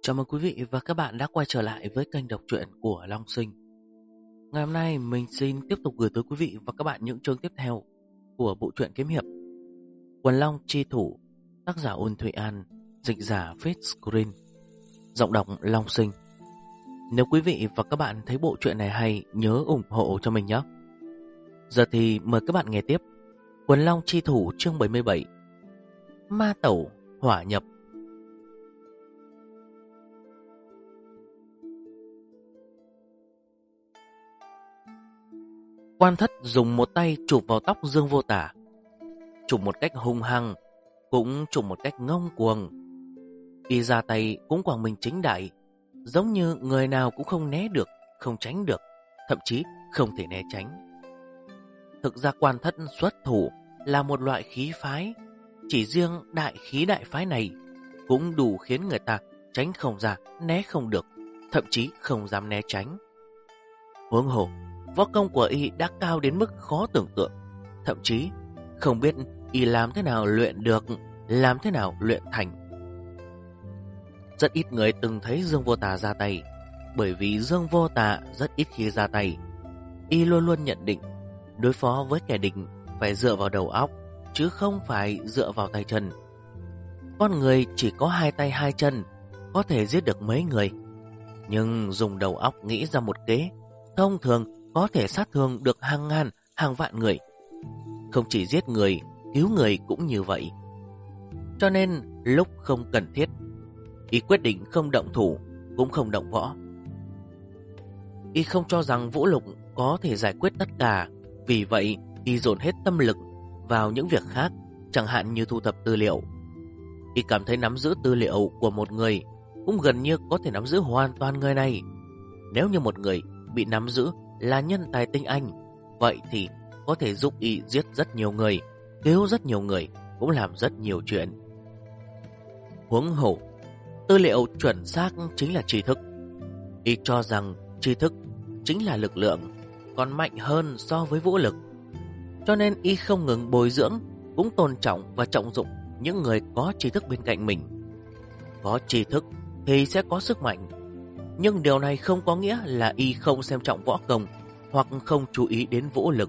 Chào mừng quý vị và các bạn đã quay trở lại với kênh đọc truyện của Long Sinh. Ngày hôm nay mình xin tiếp tục gửi tới quý vị và các bạn những chương tiếp theo của bộ truyện kiếm hiệp Quần Long Chi Thủ, tác giả Ôn Thụy An, dịch giả Fitscreen, giọng đọc Long Sinh. Nếu quý vị và các bạn thấy bộ truyện này hay, nhớ ủng hộ cho mình nhé. Giờ thì mời các bạn nghe tiếp Quần Long Chi Thủ chương 77, Ma Tẩu Hỏa Nhập. Quan Thất dùng một tay chụp vào tóc Dương Vô Tả, chụp một cách hung hăng, cũng chụp một cách ngông cuồng. Y ra tay cũng quảng mình chính đại, giống như người nào cũng không né được, không tránh được, thậm chí không thể né tránh. Thực ra Quan Thất xuất thủ là một loại khí phái, chỉ riêng đại khí đại phái này cũng đủ khiến người ta tránh không ra, né không được, thậm chí không dám né tránh. Huống hồ, võ công của y đã cao đến mức khó tưởng tượng, thậm chí không biết y làm thế nào luyện được, làm thế nào luyện thành. Rất ít người từng thấy Dương Vô Tả ra tay, bởi vì Dương Vô Tả rất ít khi ra tay. Y luôn luôn nhận định đối phó với kẻ địch phải dựa vào đầu óc, chứ không phải dựa vào tay chân. Con người chỉ có hai tay hai chân, có thể giết được mấy người, nhưng dùng đầu óc nghĩ ra một kế, thông thường có thể sát thương được hàng ngàn, hàng vạn người. Không chỉ giết người, cứu người cũng như vậy. Cho nên lúc không cần thiết, y quyết định không động thủ, cũng không động võ. Y không cho rằng vũ lực có thể giải quyết tất cả, vì vậy y dồn hết tâm lực vào những việc khác, chẳng hạn như thu thập tư liệu. Y cảm thấy nắm giữ tư liệu của một người cũng gần như có thể nắm giữ hoàn toàn người này. Nếu như một người bị nắm giữ là nhân tài tinh anh, vậy thì có thể giúp y giết rất nhiều người, cứu rất nhiều người, cũng làm rất nhiều chuyện. Huống hồ, tư liệu chuẩn xác chính là tri thức. Y cho rằng tri thức chính là lực lượng, còn mạnh hơn so với vũ lực. Cho nên y không ngừng bồi dưỡng, cũng tôn trọng và trọng dụng những người có tri thức bên cạnh mình. Có tri thức thì sẽ có sức mạnh, nhưng điều này không có nghĩa là y không xem trọng võ công hoặc không chú ý đến vũ lực.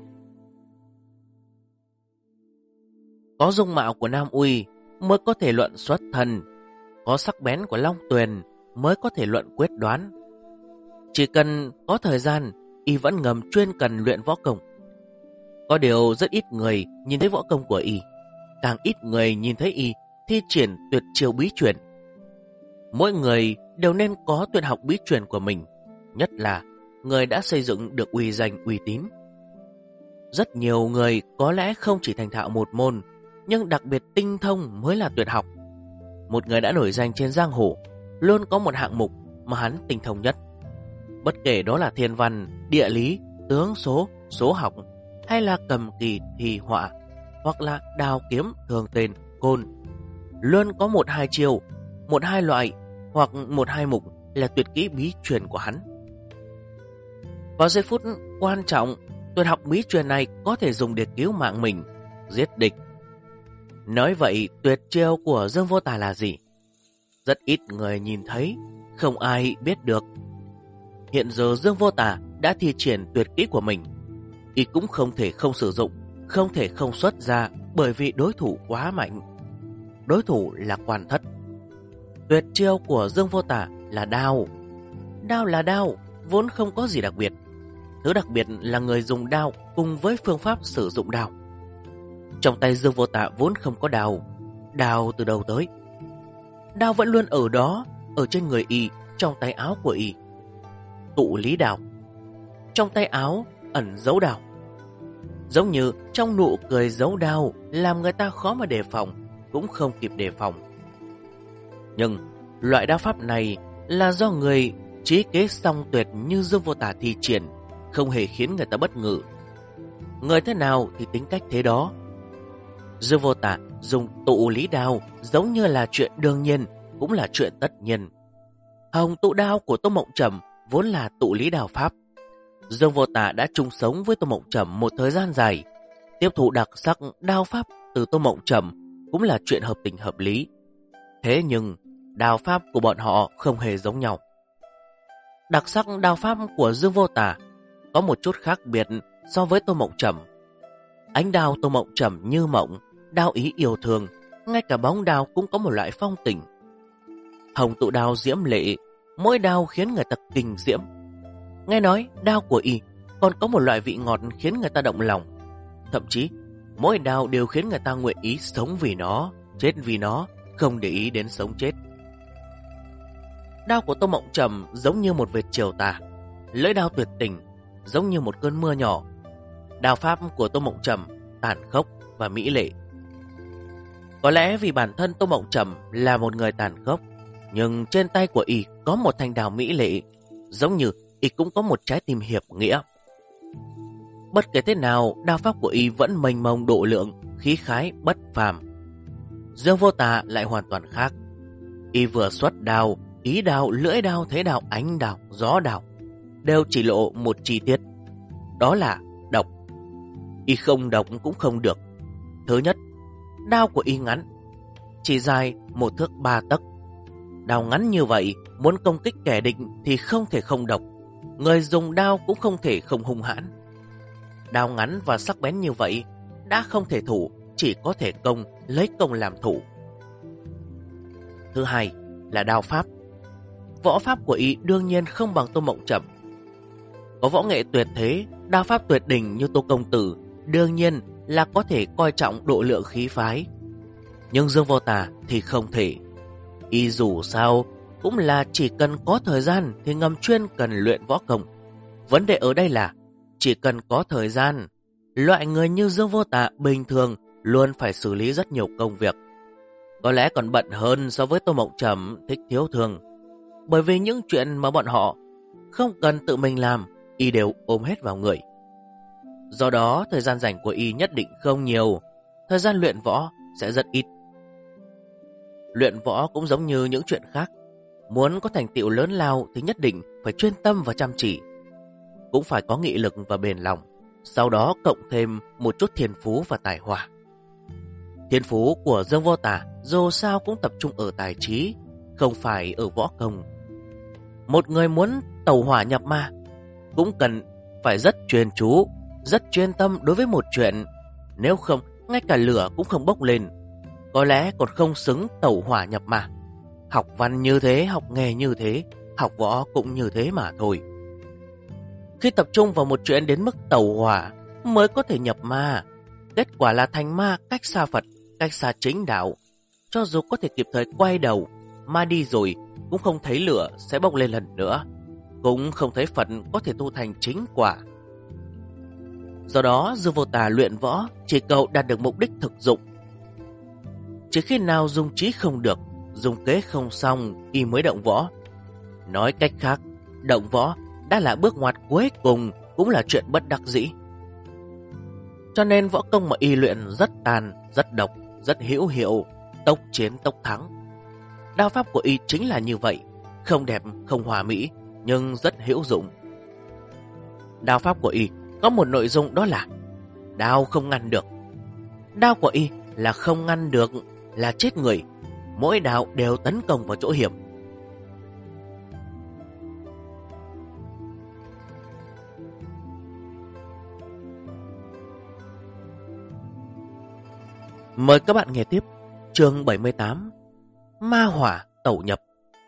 Có dung mạo của Nam Uy mới có thể luận xuất thần, có sắc bén của Long Tuyền mới có thể luận quyết đoán. Chỉ cần có thời gian, y vẫn ngầm chuyên cần luyện võ công. Có điều rất ít người nhìn thấy võ công của y, càng ít người nhìn thấy y thi triển tuyệt chiêu bí truyền. Mỗi người đều nên có tuyệt học bí truyền của mình, nhất là người đã xây dựng được uy danh uy tín. Rất nhiều người có lẽ không chỉ thành thạo một môn, nhưng đặc biệt tinh thông mới là tuyệt học. Một người đã nổi danh trên giang hồ luôn có một hạng mục mà hắn tinh thông nhất. Bất kể đó là thiên văn, địa lý, tướng số, số học, hay là cầm kỳ thi họa, hoặc là đao kiếm thường tên côn, luôn có một hai chiêu, một hai loại hoặc một hai mục là tuyệt kỹ bí truyền của hắn. Vào giây phút quan trọng, tuyệt học bí truyền này có thể dùng để cứu mạng mình, giết địch. Nói vậy, tuyệt chiêu của Dương Vô Tả là gì? Rất ít người nhìn thấy, không ai biết được. Hiện giờ Dương Vô Tả đã thi triển tuyệt kỹ của mình, y cũng không thể không sử dụng, không thể không xuất ra, bởi vì đối thủ quá mạnh. Đối thủ là Quan Thất. Tuyệt chiêu của Dương Vô Tả là đao. Đao là đao, vốn không có gì đặc biệt. Thứ đặc biệt là người dùng đao cùng với phương pháp sử dụng đao. Trong tay Dương Vô Tả vốn không có đao. Đao từ đầu tới, đao vẫn luôn ở đó, ở trên người y, trong tay áo của y. Tụ lý đao. Trong tay áo ẩn giấu đao. Giống như trong nụ cười giấu đao, làm người ta khó mà đề phòng, cũng không kịp đề phòng. Nhưng loại đao pháp này là do người trí kế song tuyệt như Dương Vô Tả thi triển, không hề khiến người ta bất ngờ. Người thế nào thì tính cách thế đó. Dương Vô Tả dùng tụ lý đao giống như là chuyện đương nhiên, cũng là chuyện tất nhiên. Hồng tụ đao của Tô Mộng Trầm vốn là tụ lý đao pháp. Dương Vô Tả đã chung sống với Tô Mộng Trầm một thời gian dài, tiếp thụ đặc sắc đao pháp từ Tô Mộng Trầm cũng là chuyện hợp tình hợp lý. Thế nhưng đao pháp của bọn họ không hề giống nhau. Đặc sắc đao pháp của Dương Vô Tà có một chút khác biệt so với Tô Mộng Trầm. Ánh đao Tô Mộng Trầm như mộng, đao ý yêu thương, ngay cả bóng đao cũng có một loại phong tình. Hồng tụ đao diễm lệ, mỗi đao khiến người ta kinh diễm. Nghe nói đao của y còn có một loại vị ngọt khiến người ta động lòng. Thậm chí mỗi đao đều khiến người ta nguyện ý sống vì nó, chết vì nó, không để ý đến sống chết. Đao của Tô Mộng Trầm giống như một vệt chiều tà, lưỡi đao tuyệt tình giống như một cơn mưa nhỏ. Đao pháp của Tô Mộng Trầm tàn khốc và mỹ lệ. Có lẽ vì bản thân Tô Mộng Trầm là một người tàn khốc, nhưng trên tay của y có một thanh đao mỹ lệ, giống như y cũng có một trái tim hiệp nghĩa. Bất kể thế nào, đao pháp của y vẫn mênh mông độ lượng, khí khái bất phàm. Dương Vô Tà lại hoàn toàn khác. Y vừa xuất đao, ý đao, lưỡi đao, thế đao, ánh đao, gió đao đều chỉ lộ một chi tiết, đó là độc. Y không độc cũng không được. Thứ nhất, đao của y ngắn, chỉ dài 1 thước 3 tấc. Đao ngắn như vậy, muốn công kích kẻ địch thì không thể không độc. Người dùng đao cũng không thể không hung hãn. Đao ngắn và sắc bén như vậy, đã không thể thủ, chỉ có thể công, lấy công làm thủ. Thứ hai là đao pháp. Võ pháp của y đương nhiên không bằng Tô Mộng Trầm. Có võ nghệ tuyệt thế, đao pháp tuyệt đỉnh như Tô Công Tử, đương nhiên là có thể coi trọng độ lượng khí phái. Nhưng Dương Vô Tà thì không thể. Y dù sao cũng là chỉ cần có thời gian thì ngầm chuyên cần luyện võ công. Vấn đề ở đây là chỉ cần có thời gian, loại người như Dương Vô Tà bình thường luôn phải xử lý rất nhiều công việc. Có lẽ còn bận hơn so với Tô Mộng Trầm, Thích Thiếu Thường. Bởi vì những chuyện mà bọn họ không cần tự mình làm, y đều ôm hết vào người. Do đó, thời gian rảnh của y nhất định không nhiều, thời gian luyện võ sẽ rất ít. Luyện võ cũng giống như những chuyện khác. Muốn có thành tựu lớn lao thì nhất định phải chuyên tâm và chăm chỉ. Cũng phải có nghị lực và bền lòng. Sau đó cộng thêm một chút thiên phú và tài hoa. Thiên phú của Dương Vô Tà dù sao cũng tập trung ở tài trí, không phải ở võ công. Một người muốn tẩu hỏa nhập ma cũng cần phải rất chuyên chú, rất chuyên tâm đối với một chuyện. Nếu không, ngay cả lửa cũng không bốc lên. Có lẽ còn không xứng tẩu hỏa nhập ma. Học văn như thế, học nghề như thế, học võ cũng như thế mà thôi. Khi tập trung vào một chuyện đến mức tẩu hỏa mới có thể nhập ma. Kết quả là thành ma cách xa Phật, cách xa chính đạo. Cho dù có thể kịp thời quay đầu, ma đi rồi cũng không thấy lửa sẽ bốc lên lần nữa. Cũng không thấy Phật có thể tu thành chính quả. Do đó, Dương Vô Tà luyện võ chỉ cầu đạt được mục đích thực dụng. Chỉ khi nào dùng trí không được, dùng kế không xong, y mới động võ. Nói cách khác, động võ đã là bước ngoặt cuối cùng, cũng là chuyện bất đắc dĩ. Cho nên võ công mà y luyện rất tàn, rất độc, rất hữu hiệu, tốc chiến tốc thắng. Đao pháp của y chính là như vậy, không đẹp, không hòa mỹ, nhưng rất hữu dụng. Đao pháp của y có một nội dung, đó là đao không ngăn được. Đao của y là không ngăn được, là chết người. Mỗi đao đều tấn công vào chỗ hiểm. Mời các bạn nghe tiếp chương 78, Ma Hỏa Tẩu Nhập.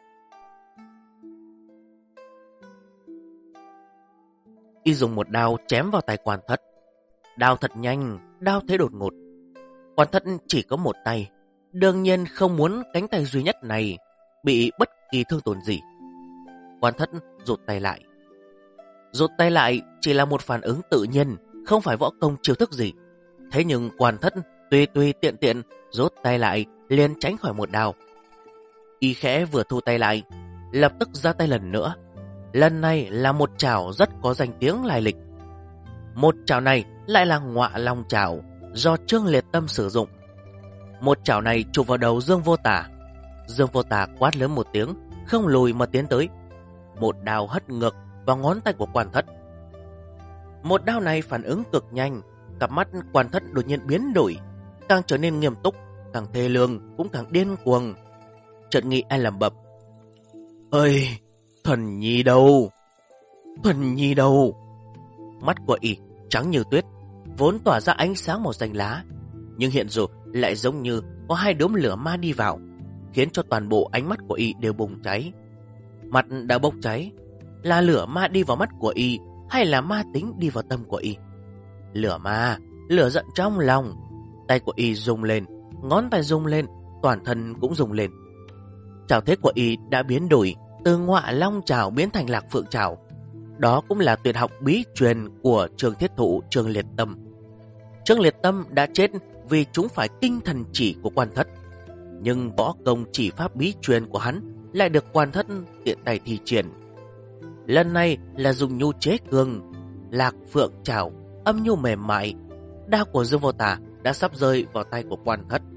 Y dùng một đao chém vào tay Quan Thất. Đao thật nhanh, đao thế đột ngột. Quan Thất chỉ có một tay, đương nhiên không muốn cánh tay duy nhất này bị bất kỳ thương tổn gì. Quan Thất rụt tay lại. Rụt tay lại chỉ là một phản ứng tự nhiên, không phải võ công chiêu thức gì. Thế nhưng Quan Thất tùy tiện tiện rút tay lại, liền tránh khỏi một đao. Y khẽ vừa thu tay lại, lập tức ra tay lần nữa. Lần này là một chảo rất có danh tiếng lai lịch. Một chảo này lại là Ngọa Long chảo do Trương Liệt Tâm sử dụng. Một chảo này chụp vào đầu Dương Vô Tà. Dương Vô Tà quát lớn một tiếng, không lùi mà tiến tới. Một đao hất ngược vào ngón tay của Quan Thất. Một đao này phản ứng cực nhanh, cặp mắt Quan Thất đột nhiên biến đổi, càng trở nên nghiêm túc, càng thê lương, cũng càng điên cuồng. chợt nghĩ ai lẩm bẩm: ơi, Thuần Nhi đâu? Thuần Nhi đâu? Mắt của y trắng như tuyết, vốn tỏa ra ánh sáng màu xanh lá, nhưng hiện giờ lại giống như có hai đốm lửa ma đi vào, khiến cho toàn bộ ánh mắt của y đều bùng cháy. Mặt đã bốc cháy, là lửa ma đi vào mắt của y hay là ma tính đi vào tâm của y? Lửa ma, lửa giận trong lòng. Tay của y rung lên, ngón tay rung lên, toàn thân cũng rung lên. Trảo thế của y đã biến đổi, từ Ngọa Long trảo biến thành Lạc Phượng trảo. Đó cũng là tuyệt học bí truyền của Trường Thiết Thụ Trường Liệt Tâm. Trường Liệt Tâm đã chết vì chúng phải kinh thần chỉ của Quan Thất, nhưng võ công chỉ pháp bí truyền của hắn lại được Quan Thất tiện tay thi triển. Lần này là dùng nhu chế cường, Lạc Phượng trảo âm nhu mềm mại. Đao của Dương Vô Tà đã sắp rơi vào tay của Quan Thất.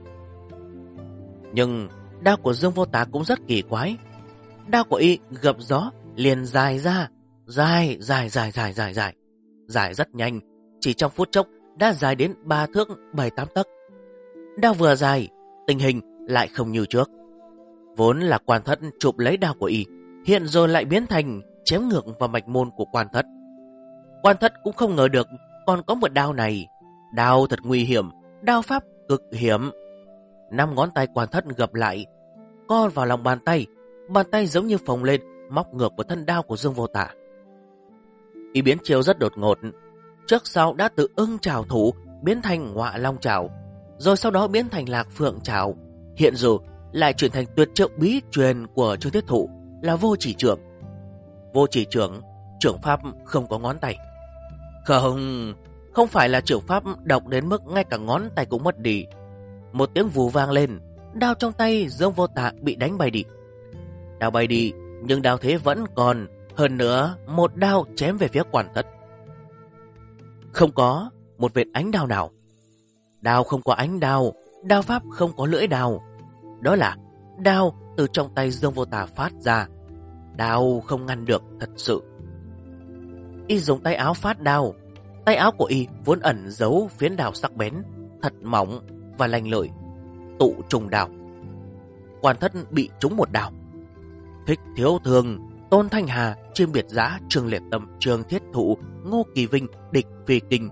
Nhưng đao của Dương Vô Tà cũng rất kỳ quái. Đao của y gập gió liền dài ra, dài rất nhanh, chỉ trong phút chốc đã dài đến 3 thước 7-8 tấc. Đao vừa dài, tình hình lại không như trước. Vốn là Quan Thất chụp lấy đao của y, hiện giờ lại biến thành chém ngược vào mạch môn của Quan Thất. Quan Thất cũng không ngờ được còn có một đao này. Đao thật nguy hiểm, đao pháp cực hiểm. 5 ngón tay Quan Thất gập lại, co vào lòng bàn tay giống như phồng lên, móc ngược vào thân đao của Dương Vô Tà. Y biến chiêu rất đột ngột, trước sau đã từ Ưng trảo thủ biến thành Ngọa Long trảo, rồi sau đó biến thành Lạc Phượng trảo, hiện giờ lại chuyển thành tuyệt chiêu bí truyền của Trường Thiết Thụ là Vô Chỉ Trưởng. Vô Chỉ Trưởng, trưởng pháp không có ngón tay. Không phải là trưởng pháp độc đến mức ngay cả ngón tay cũng mất đi. Một tiếng vù vang lên, đao trong tay Dương Vô Tà bị đánh bay đi. Đao bay đi, nhưng đao thế vẫn còn. Hơn nữa, một đao chém về phía Quan Thất. Không có một vệt ánh đao nào. Đao không có ánh đao, đao pháp không có lưỡi đao. Đó là đao từ trong tay Dương Vô Tà phát ra. Đao không ngăn được thật sự. Y dùng tay áo phát đao. Tay áo của y vốn ẩn giấu phiến đao sắc bén, thật mỏng và lanh lợi, tụ trùng đao. Quan Thất bị trúng một đao. Thích Thiếu Thường, Tôn Thanh Hà, Chiêm Biệt Giã, Trường Liệt Tâm, Trường Thiết Thụ, Ngô Kỳ Vinh, Địch Phi Kinh.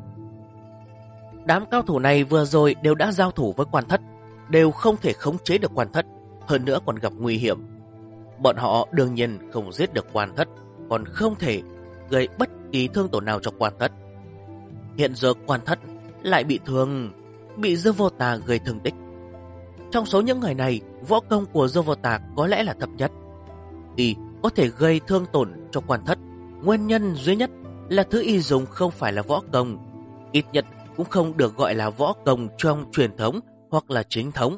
Đám cao thủ này vừa rồi đều đã giao thủ với Quan Thất, đều không thể khống chế được Quan Thất, hơn nữa còn gặp nguy hiểm. Bọn họ đương nhiên không giết được Quan Thất, còn không thể gây bất kỳ thương tổn nào cho Quan Thất. Hiện giờ Quan Thất lại bị thương, bị Dương Vô Tà gây thương tích. Trong số những người này, võ công của Dương Vô Tà có lẽ là thấp nhất. Y có thể gây thương tổn cho Quan Thất, nguyên nhân duy nhất là thứ y dùng không phải là võ công, ít nhất cũng không được gọi là võ công trong truyền thống hoặc là chính thống.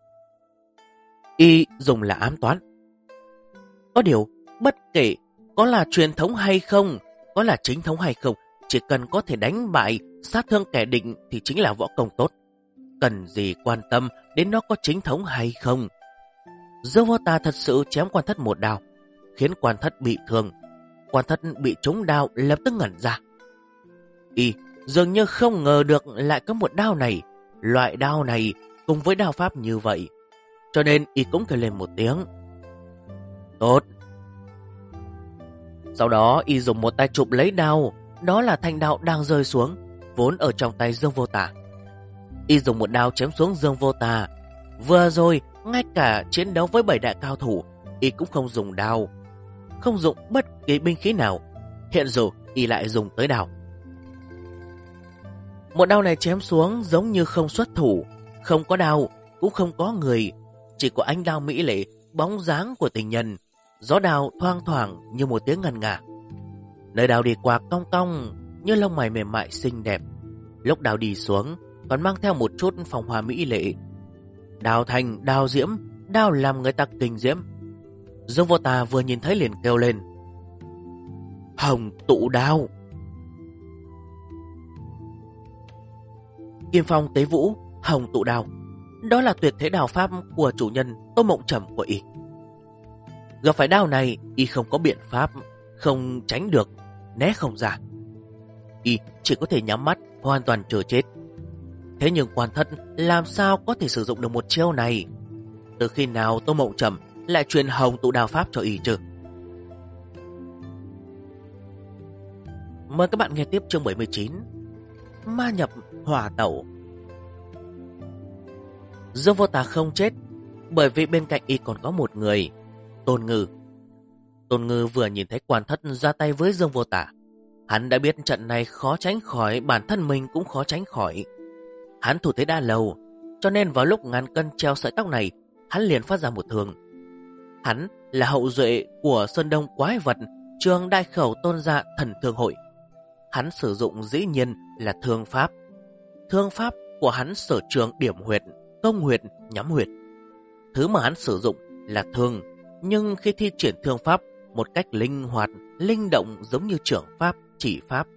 Y dùng là ám toán. Có điều, bất kể có là truyền thống hay không, có là chính thống hay không, chỉ cần có thể đánh bại, sát thương kẻ địch thì chính là võ công tốt. Cần gì quan tâm đến nó có chính thống hay không. Dương Vô Tà thật sự chém Quan Thất một đao, khiến Quan Thất bị thương. Quan Thất bị trúng đao lập tức ngẩn ra. Y dường như không ngờ được lại có một đao này, loại đao này cùng với đao pháp như vậy, cho nên y cũng kêu lên một tiếng tốt. Sau đó y dùng một tay chụp lấy đao, đó là thanh đao đang rơi xuống, vốn ở trong tay Dương Vô Tà. Y dùng một đao chém xuống Dương Vô Tà. Vừa rồi, ngay cả chiến đấu với 7 đại cao thủ, y cũng không dùng đao, không dùng bất kỳ binh khí nào. Hiện giờ y lại dùng tới đao. Một đao này chém xuống giống như không xuất thủ, không có đao, cũng không có người, chỉ có ánh đao mỹ lệ, bóng dáng của tình nhân. Gió đao thoang thoảng như một tiếng ngân nga. Nơi đao đi qua cong cong như lông mày mềm mại xinh đẹp. Lúc đao đi xuống còn mang theo một chút phong hoa mỹ lệ. Đao thành, đao diễm, đao làm người ta kinh diễm. Dương Vô Tà vừa nhìn thấy liền kêu lên Hồng Tụ Đao. Kim Phong Tế Vũ, Hồng Tụ Đao, đó là tuyệt thế đao pháp của chủ nhân Tô Mộng Trầm của y. Gặp phải đao này, y không có biện pháp, không tránh được, né không ra. Y chỉ có thể nhắm mắt, hoàn toàn chờ chết. Thế nhưng Quan Thất làm sao có thể sử dụng được một chiêu này? Từ khi nào Tô Mộng Trầm lại truyền hồng tụ đao pháp cho y chứ? Mời các bạn nghe tiếp chương 79. Ma nhập hỏa tẩu. Dương Vô Tà không chết, bởi vì bên cạnh y còn có một người, Tôn Ngư. Tôn Ngư vừa nhìn thấy Quan Thất ra tay với Dương Vô Tà, hắn đã biết trận này khó tránh khỏi, bản thân mình cũng khó tránh khỏi. Hắn thủ thế đã lâu, cho nên vào lúc ngàn cân treo sợi tóc này, hắn liền phát ra một thương. Hắn là hậu duệ của Sơn Đông quái vật Trường Đại Khẩu Tôn Dạ Thần Thương Hội. Hắn sử dụng dĩ nhiên là thương pháp. Thương pháp của hắn sở trường điểm huyệt, công huyệt, nhắm huyệt. Thứ mà hắn sử dụng là thương, nhưng khi thi triển thương pháp một cách linh hoạt, linh động giống như trưởng pháp, chỉ pháp.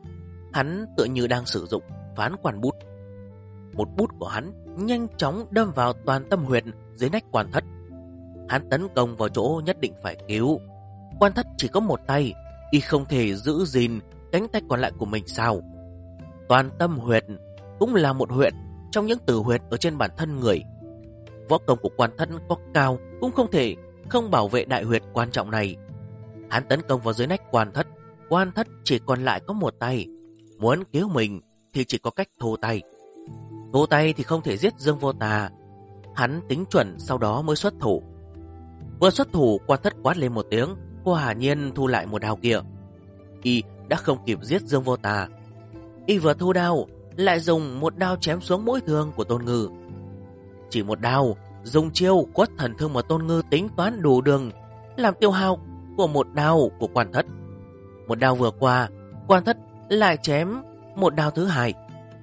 Hắn tựa như đang sử dụng phán quan bút. Một bút của hắn nhanh chóng đâm vào toàn tâm huyệt dưới nách Quan Thất. Hắn tấn công vào chỗ nhất định phải cứu. Quan Thất chỉ có một tay, y không thể giữ gìn cánh tay còn lại của mình sao? Toàn tâm huyệt cũng là một huyệt trong những tử huyệt ở trên bản thân người. Võ công của Quan Thất có cao cũng không thể không bảo vệ đại huyệt quan trọng này. Hắn tấn công vào dưới nách Quan Thất. Quan Thất chỉ còn lại có một tay, muốn cứu mình thì chỉ có cách thô tay. Thô tay thì không thể giết Dương Vô Tà. Hắn tính chuẩn sau đó mới xuất thủ. Vừa xuất thủ, Quan Thất quát lên một tiếng, quả nhiên thu lại một đao kia. Y đã không kịp giết Dương Vô Tà. Y vừa thu đao, lại dùng một đao chém xuống mũi thương của Tôn Ngư. Chỉ một đao, dùng chiêu quất thần thương mà Tôn Ngư tính toán đủ đường, làm tiêu hao của một đao của Quan Thất. Một đao vừa qua, Quan Thất lại chém một đao thứ hai.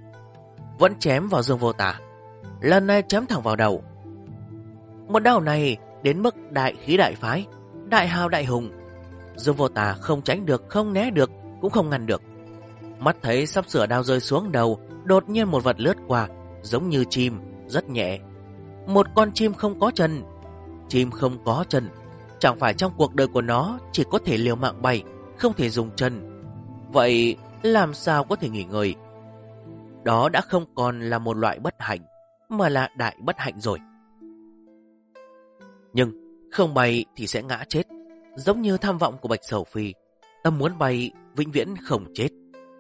Vẫn chém vào Dương Vô Tà, lần này chém thẳng vào đầu. Một đao này đến mức đại khí đại phái, đại hào đại hùng. Dương Vô Tà không tránh được, không né được, cũng không ngăn được. Mắt thấy sắp sửa đao rơi xuống đầu, đột nhiên một vật lướt qua, giống như chim, rất nhẹ. Một con chim không có chân. Chim không có chân, chẳng phải trong cuộc đời của nó chỉ có thể liều mạng bay, không thể dùng chân. Vậy làm sao có thể nghỉ ngơi? Đó đã không còn là một loại bất hạnh, mà là đại bất hạnh rồi. Nhưng không bay thì sẽ ngã chết, giống như tham vọng của Bạch Sầu Phi. Tâm muốn bay vĩnh viễn không chết.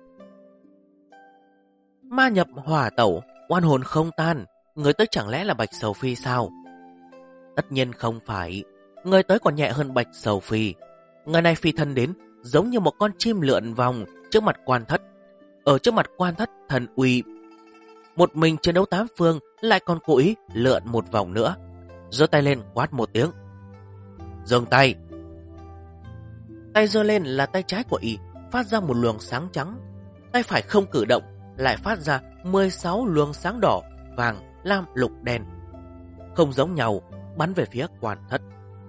Ma nhập hỏa tẩu, oan hồn không tan. Người tới chẳng lẽ là Bạch Sầu Phi sao? Tất nhiên không phải. Người tới còn nhẹ hơn Bạch Sầu Phi. Người này phi thân đến giống như một con chim lượn vòng trước mặt Quan Thất. Ở trước mặt Quan Thất thần uy, một mình chiến đấu tám phương, lại còn cố ý lượn một vòng nữa. Giơ tay lên quát một tiếng, dừng tay. Tay giơ lên là tay trái của y, phát ra một luồng sáng trắng. Tay phải không cử động, lại phát ra 16 luồng sáng đỏ, vàng, lam, lục, đen, không giống nhau, bắn về phía Quan Thất.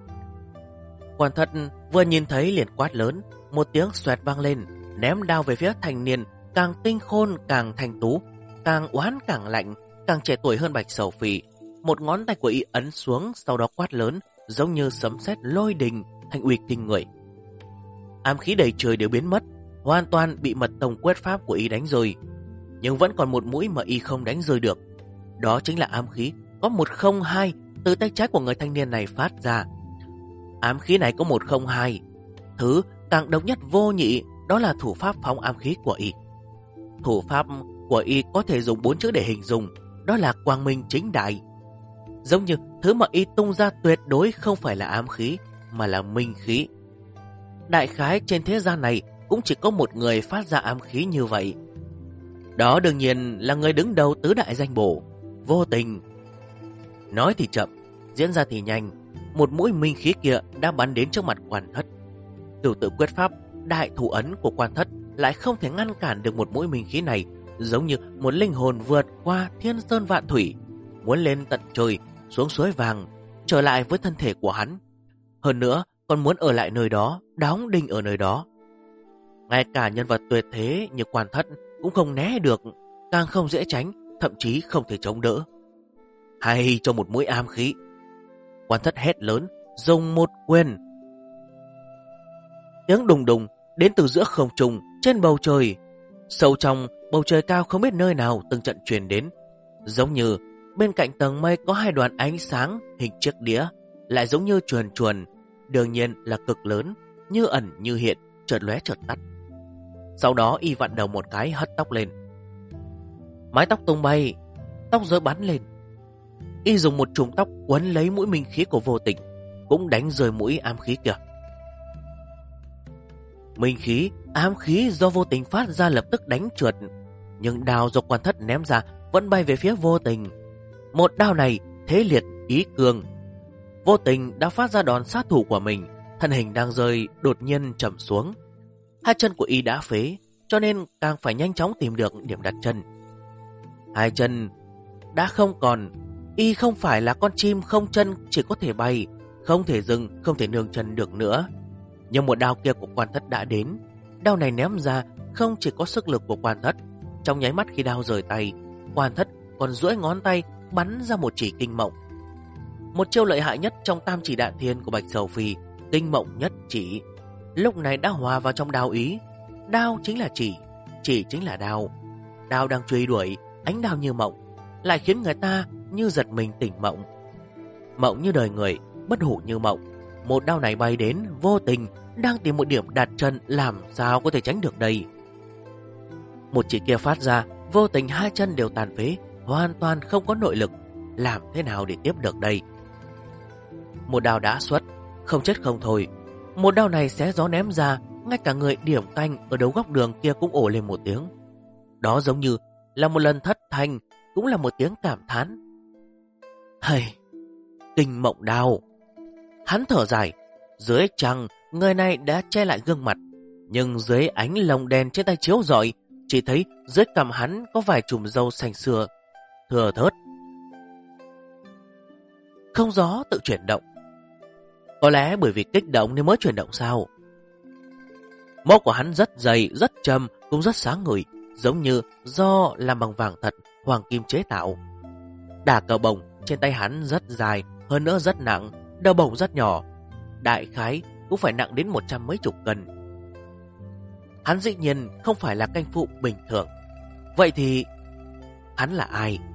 Quan Thất vừa nhìn thấy liền quát lớn, một tiếng xoẹt vang lên, ném đao về phía thanh niên càng tinh khôn, càng thanh tú, càng oán càng lạnh, càng trẻ tuổi hơn Bạch Sầu Phi. Một ngón tay của y ấn xuống, sau đó quát lớn, giống như sấm sét lôi đình, thành uy kinh người. Ám khí đầy trời đều biến mất, hoàn toàn bị mật tông quyết pháp của y đánh rơi. Nhưng vẫn còn một mũi mà y không đánh rơi được. Đó chính là ám khí có 102 từ tay trái của người thanh niên này phát ra. Ám khí này có 102. Thứ càng độc nhất vô nhị đó là thủ pháp phóng ám khí của y. Thủ pháp của y có thể dùng 4 chữ để hình dung, đó là quang minh chính đại. Giống như thứ mà y tung ra tuyệt đối không phải là ám khí, mà là minh khí. Đại khái trên thế gian này cũng chỉ có một người phát ra ám khí như vậy. Đó đương nhiên là người đứng đầu tứ đại danh bổ, Vô Tình. Nói thì chậm, diễn ra thì nhanh. Một mũi minh khí kia đã bắn đến trước mặt Quan Thất. Cửu tự quyết pháp, đại thủ ấn của Quan Thất lại không thể ngăn cản được một mũi minh khí này, giống như một linh hồn vượt qua thiên sơn vạn thủy, muốn lên tận trời, xuống suối vàng, trở lại với thân thể của hắn. Hơn nữa, còn muốn ở lại nơi đó, đóng đinh ở nơi đó. Ngay cả nhân vật tuyệt thế như Quan Thất cũng không né được, càng không dễ tránh, thậm chí không thể chống đỡ. Hay cho một mũi ám khí. Quan Thất hét lớn, dùng một quyền. Tiếng đùng đùng đến từ giữa không trung, trên bầu trời. Sâu trong bầu trời cao không biết nơi nào từng trận truyền đến, giống như Bên cạnh tầng mây có hai đoàn ánh sáng hình chiếc đĩa, lại giống như chuồn chuồn, đương nhiên là cực lớn, như ẩn như hiện, chợt lóe chợt tắt. Sau đó y vặn đầu một cái hất tóc lên. Mái tóc tung bay, tóc rối bắn lên. Y dùng một chùm tóc quấn lấy mũi minh khí của Vô Tình, cũng đánh rơi mũi ám khí kia. Minh khí, ám khí do Vô Tình phát ra lập tức đánh trượt, nhưng đao do Quan Thất ném ra vẫn bay về phía Vô Tình. Một đao này thế liệt ý cường. Vô Tình đã phát ra đòn sát thủ của mình, thân hình đang rơi đột nhiên trầm xuống. Hai chân của y đã phế, cho nên càng phải nhanh chóng tìm được điểm đặt chân. Hai chân đã không còn, y không phải là con chim không chân chỉ có thể bay, không thể dừng, không thể nương chân được nữa. Nhưng một đao kia của Quan Thất đã đến. Đao này ném ra không chỉ có sức lực của Quan Thất. Trong nháy mắt khi đao rời tay, Quan Thất còn duỗi ngón tay bắn ra một chỉ kinh mộng. Một chiêu lợi hại nhất trong tam chỉ đạn thiên của Bạch Sầu Phi, kinh mộng nhất chỉ, lúc này đã hòa vào trong đao ý. Đao chính là chỉ chính là đao. Đao đang truy đuổi, ánh đao như mộng, lại khiến người ta như giật mình tỉnh mộng. Mộng như đời người, bất hủ như mộng. Một đao này bay đến, Vô Tình đang tìm một điểm đặt chân, làm sao có thể tránh được đây. Một chỉ kia phát ra, Vô Tình hai chân đều tàn phế, hoàn toàn không có nội lực, làm thế nào để tiếp được đây. Một đao đã xuất, không chết không thôi. Một đao này xé gió ném ra, ngay cả người điểm canh ở đầu góc đường kia cũng ồ lên một tiếng. Đó giống như là một lần thất thành, cũng là một tiếng cảm thán. Hây, kinh mộng đao. Hắn thở dài, dưới trăng người này đã che lại gương mặt, nhưng dưới ánh lồng đèn trên tay chiếu rọi, chỉ thấy dưới cằm hắn có vài chùm râu xanh xưa, thưa thớt. Không gió tự chuyển động. Có lẽ bởi vì kích động nên mới chuyển động sao? Mốc của hắn rất dày, rất trầm, cũng rất sáng ngời, giống như do làm bằng vàng thật, hoàng kim chế tạo. Đà cờ bổng trên tay hắn rất dài, hơn nữa rất nặng, đầu bổng rất nhỏ, đại khái cũng phải nặng đến 100 mấy chục cân. Hắn dĩ nhiên không phải là canh phụ bình thường. Vậy thì hắn là ai?